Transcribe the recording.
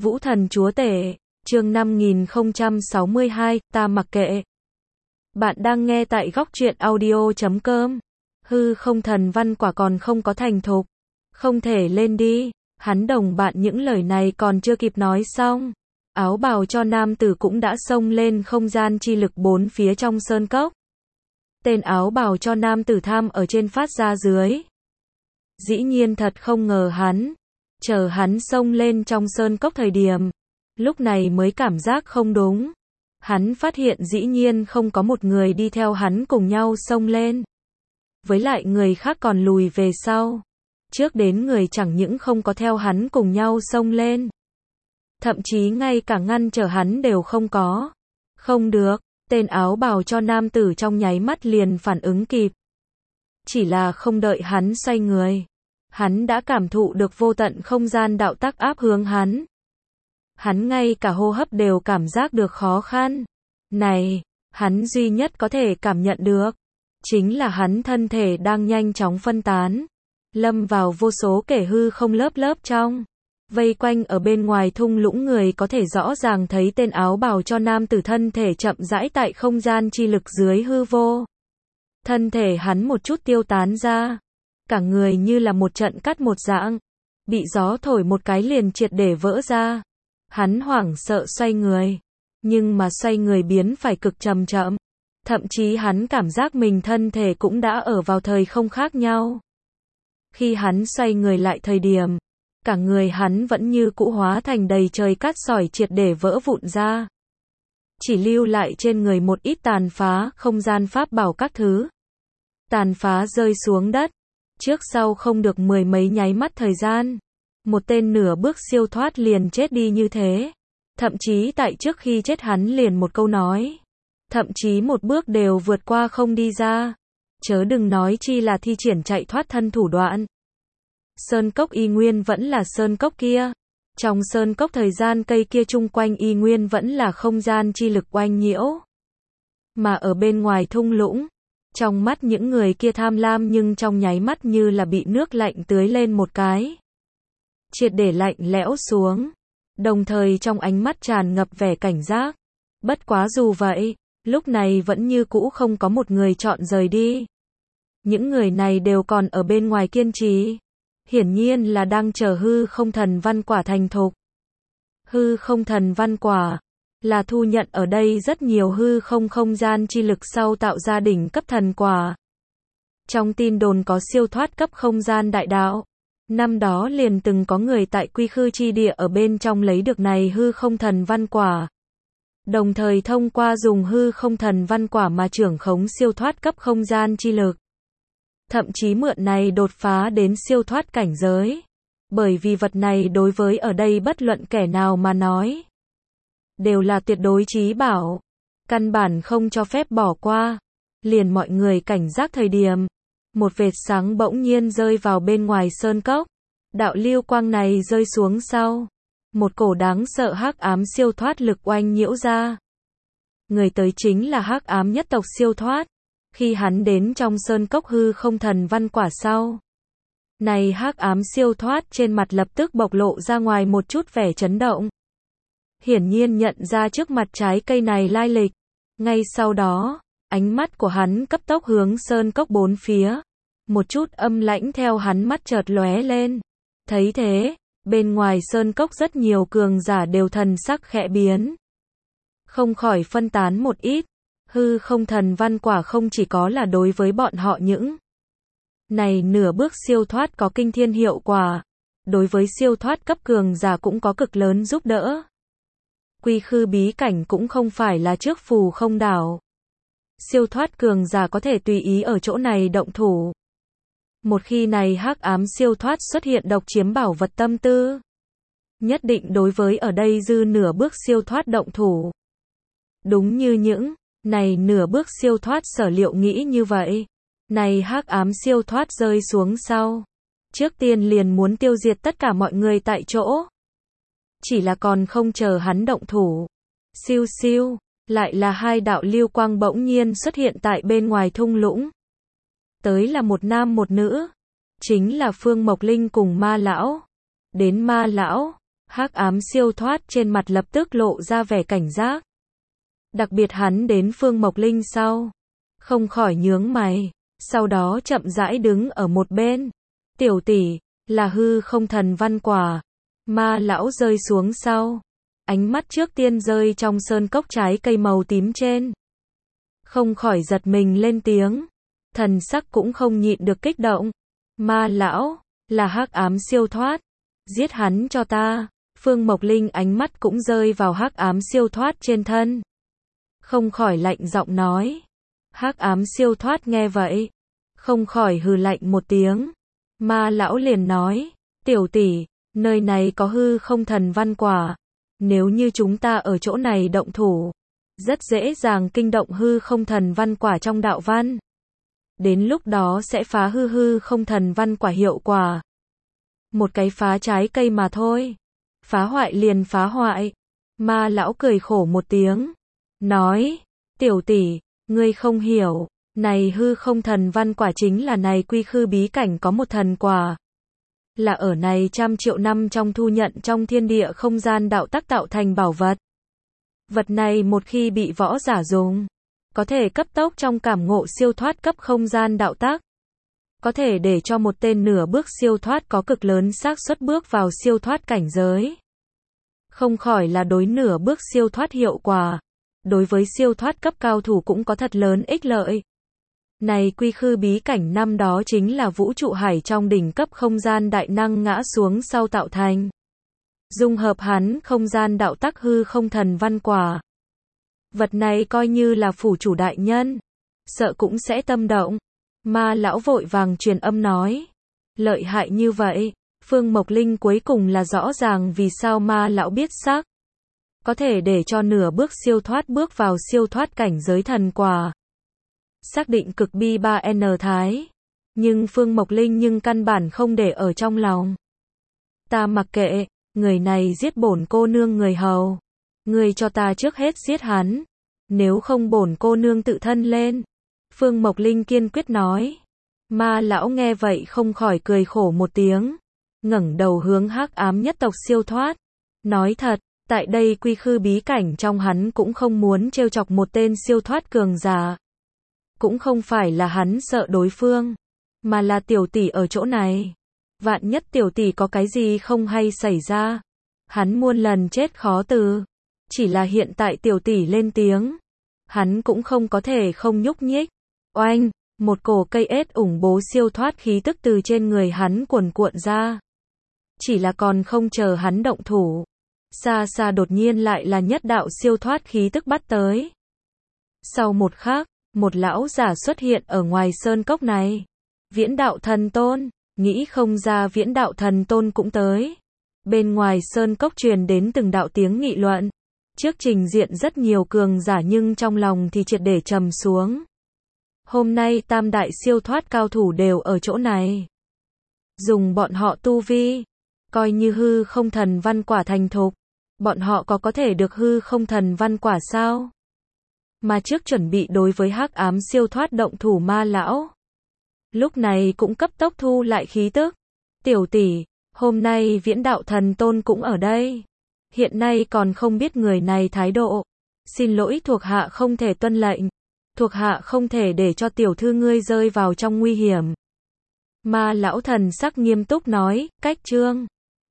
Vũ Thần Chúa Tể, chương 5062, ta mặc kệ. Bạn đang nghe tại góc truyện audio.com. Hư không thần văn quả còn không có thành thục. Không thể lên đi. Hắn đồng bạn những lời này còn chưa kịp nói xong. Áo bào cho nam tử cũng đã xông lên không gian chi lực bốn phía trong sơn cốc. Tên áo bào cho nam tử tham ở trên phát ra dưới. Dĩ nhiên thật không ngờ chờ hắn xông lên trong sơn cốc thời điểm. Lúc này mới cảm giác không đúng. Hắn phát hiện dĩ nhiên không có một người đi theo hắn cùng nhau xông lên. Với lại người khác còn lùi về sau. Trước đến người chẳng những không có theo hắn cùng nhau xông lên. Thậm chí ngay cả ngăn trở hắn đều không có. Không được, tên áo bào cho nam tử trong nháy mắt liền phản ứng kịp. Chỉ là không đợi hắn xoay người. Hắn đã cảm thụ được vô tận không gian đạo tắc áp hướng hắn. Hắn ngay cả hô hấp đều cảm giác được khó khăn. Này, hắn duy nhất có thể cảm nhận được. Chính là hắn thân thể đang nhanh chóng phân tán. Lâm vào vô số kẻ hư không lớp trong. Vây quanh ở bên ngoài thung lũng người có thể rõ ràng thấy tên áo bào cho nam tử thân thể chậm rãi tại không gian chi lực dưới hư vô. Thân thể hắn một chút tiêu tán ra. Cả người như là một trận cắt một dạng. Bị gió thổi một cái liền triệt để vỡ ra. Hắn hoảng sợ xoay người. Nhưng mà xoay người biến phải cực chậm. Thậm chí hắn cảm giác mình thân thể cũng đã ở vào thời không khác nhau. Khi hắn xoay người lại thời điểm, cả người hắn vẫn như cũ hóa thành đầy trời cát sỏi triệt để vỡ vụn ra. Chỉ lưu lại trên người một ít tàn phá, không gian pháp bảo các thứ. Tàn phá rơi xuống đất. Trước sau không được mười mấy nháy mắt thời gian. Một tên nửa bước siêu thoát liền chết đi như thế. Thậm chí tại trước khi chết hắn liền một câu nói. Thậm chí một bước đều vượt qua không đi ra. Chớ đừng nói chi là thi triển chạy thoát thân thủ đoạn. Sơn cốc y nguyên vẫn là sơn cốc kia. Trong sơn cốc thời gian cây kia chung quanh y nguyên vẫn là không gian chi lực oanh nhiễu. Mà ở bên ngoài thung lũng, trong mắt những người kia tham lam nhưng trong nháy mắt như là bị nước lạnh tưới lên một cái. Triệt để lạnh lẽo xuống. Đồng thời trong ánh mắt tràn ngập vẻ cảnh giác. Bất quá dù vậy, lúc này vẫn như cũ không có một người chọn rời đi. Những người này đều còn ở bên ngoài kiên trì. Hiển nhiên là đang chờ hư không thần văn quả thành thục. Hư không thần văn quả là thu nhận ở đây rất nhiều hư không gian chi lực sau tạo ra đỉnh cấp thần quả. Trong tin đồn có siêu thoát cấp không gian đại đạo. Năm đó liền từng có người tại Quy Khư chi địa ở bên trong lấy được này hư không thần văn quả. Đồng thời thông qua dùng hư không thần văn quả mà trưởng khống siêu thoát cấp không gian chi lực. Thậm chí mượn này đột phá đến siêu thoát cảnh giới. Bởi vì vật này đối với ở đây bất luận kẻ nào mà nói. Đều là tuyệt đối chí bảo. Căn bản không cho phép bỏ qua. Liền mọi người cảnh giác thời điểm. Một vệt sáng bỗng nhiên rơi vào bên ngoài sơn cốc. Đạo lưu quang này rơi xuống sau. Một cổ đáng sợ hắc ám siêu thoát lực oanh nhiễu ra. Người tới chính là hắc ám nhất tộc siêu thoát. Khi hắn đến trong sơn cốc hư không thần văn quả sau. Này hắc ám siêu thoát trên mặt lập tức bộc lộ ra ngoài một chút vẻ chấn động. Hiển nhiên nhận ra trước mặt trái cây này lai lịch. Ngay sau đó, ánh mắt của hắn cấp tốc hướng sơn cốc bốn phía. Một chút âm lãnh theo hắn mắt chợt lóe lên. Thấy thế, bên ngoài sơn cốc rất nhiều cường giả đều thần sắc khẽ biến. Không khỏi phân tán một ít. Hư không thần văn quả không chỉ có là đối với bọn họ những này nửa bước siêu thoát có kinh thiên hiệu quả. Đối với siêu thoát cấp cường giả cũng có cực lớn giúp đỡ. Quy Khư bí cảnh cũng không phải là trước phù không đảo. Siêu thoát cường giả có thể tùy ý ở chỗ này động thủ. Một khi này hắc ám siêu thoát xuất hiện độc chiếm bảo vật tâm tư. Nhất định đối với ở đây dư nửa bước siêu thoát động thủ. Đúng như những này nửa bước siêu thoát sở liệu nghĩ như vậy. Này hắc ám siêu thoát rơi xuống sau. Trước tiên liền muốn tiêu diệt tất cả mọi người tại chỗ. Chỉ là còn không chờ hắn động thủ. Siêu siêu, lại là hai đạo lưu quang bỗng nhiên xuất hiện tại bên ngoài thung lũng. Tới là một nam một nữ. Chính là Phương Mộc Linh cùng Ma Lão. Đến Ma Lão, Hắc ám siêu thoát trên mặt lập tức lộ ra vẻ cảnh giác. Đặc biệt hắn đến Phương Mộc Linh sau, không khỏi nhướng mày, sau đó chậm rãi đứng ở một bên. Tiểu tỷ, là hư không thần văn quả. Ma lão rơi xuống sau, ánh mắt trước tiên rơi trong sơn cốc trái cây màu tím trên. Không khỏi giật mình lên tiếng, thần sắc cũng không nhịn được kích động. Ma lão, là hắc ám siêu thoát, giết hắn cho ta. Phương Mộc Linh ánh mắt cũng rơi vào hắc ám siêu thoát trên thân. Không khỏi lạnh giọng nói. Hắc ám siêu thoát nghe vậy, không khỏi hừ lạnh một tiếng. Ma lão liền nói, tiểu tỷ, nơi này có hư không thần văn quả. Nếu như chúng ta ở chỗ này động thủ, rất dễ dàng kinh động hư không thần văn quả trong đạo văn. Đến lúc đó sẽ phá hư không thần văn quả hiệu quả. Một cái phá trái cây mà thôi. Phá hoại liền phá hoại. Ma lão cười khổ một tiếng, nói, tiểu tỷ, ngươi không hiểu, này hư không thần văn quả chính là này quy khư bí cảnh có một thần quả. Là ở này trăm triệu năm trong thu nhận trong thiên địa không gian đạo tắc tạo thành bảo vật. Vật này một khi bị võ giả dùng, có thể cấp tốc trong cảm ngộ siêu thoát cấp không gian đạo tắc. Có thể để cho một tên nửa bước siêu thoát có cực lớn xác suất bước vào siêu thoát cảnh giới. Không khỏi là đối nửa bước siêu thoát hiệu quả. Đối với siêu thoát cấp cao thủ cũng có thật lớn ích lợi. Này quy khư bí cảnh năm đó chính là vũ trụ hải trong đỉnh cấp không gian đại năng ngã xuống sau tạo thành. Dung hợp hắn không gian đạo tắc hư không thần văn quả. Vật này coi như là phủ chủ đại nhân, sợ cũng sẽ tâm động. Ma lão vội vàng truyền âm nói. Lợi hại như vậy, Phương Mộc Linh cuối cùng là rõ ràng vì sao ma lão biết xác. Có thể để cho nửa bước siêu thoát bước vào siêu thoát cảnh giới thần quả. Xác định cực bi 3N thái. Nhưng Phương Mộc Linh nhưng căn bản không để ở trong lòng. Ta mặc kệ, người này giết bổn cô nương người hầu. Người cho ta trước hết giết hắn. Nếu không bổn cô nương tự thân lên. Phương Mộc Linh kiên quyết nói. Ma lão nghe vậy không khỏi cười khổ một tiếng. Ngẩng đầu hướng hắc ám nhất tộc siêu thoát. Nói thật, tại đây quy khư bí cảnh trong hắn cũng không muốn trêu chọc một tên siêu thoát cường giả. Cũng không phải là hắn sợ đối phương, mà là tiểu tỷ ở chỗ này. Vạn nhất tiểu tỷ có cái gì không hay xảy ra, hắn muôn lần chết khó từ. Chỉ là hiện tại tiểu tỷ lên tiếng, hắn cũng không có thể không nhúc nhích. Oanh, một cổ cây ết ủng bố siêu thoát khí tức từ trên người hắn cuồn cuộn ra. Chỉ là còn không chờ hắn động thủ, xa xa đột nhiên lại là nhất đạo siêu thoát khí tức bắt tới. Sau một khắc, một lão giả xuất hiện ở ngoài sơn cốc này. Viễn đạo thần tôn, nghĩ không ra viễn đạo thần tôn cũng tới. Bên ngoài sơn cốc truyền đến từng đạo tiếng nghị luận. Trước trình diện rất nhiều cường giả nhưng trong lòng thì triệt để trầm xuống. Hôm nay tam đại siêu thoát cao thủ đều ở chỗ này. Dùng bọn họ tu vi, coi như hư không thần văn quả thành thục. Bọn họ có thể được hư không thần văn quả sao? Mà trước chuẩn bị đối với hắc ám siêu thoát động thủ ma lão. Lúc này cũng cấp tốc thu lại khí tức. Tiểu tỷ, hôm nay viễn đạo thần tôn cũng ở đây. Hiện nay còn không biết người này thái độ. Xin lỗi thuộc hạ không thể tuân lệnh. Thuộc hạ không thể để cho tiểu thư ngươi rơi vào trong nguy hiểm. Ma lão thần sắc nghiêm túc nói, cách chương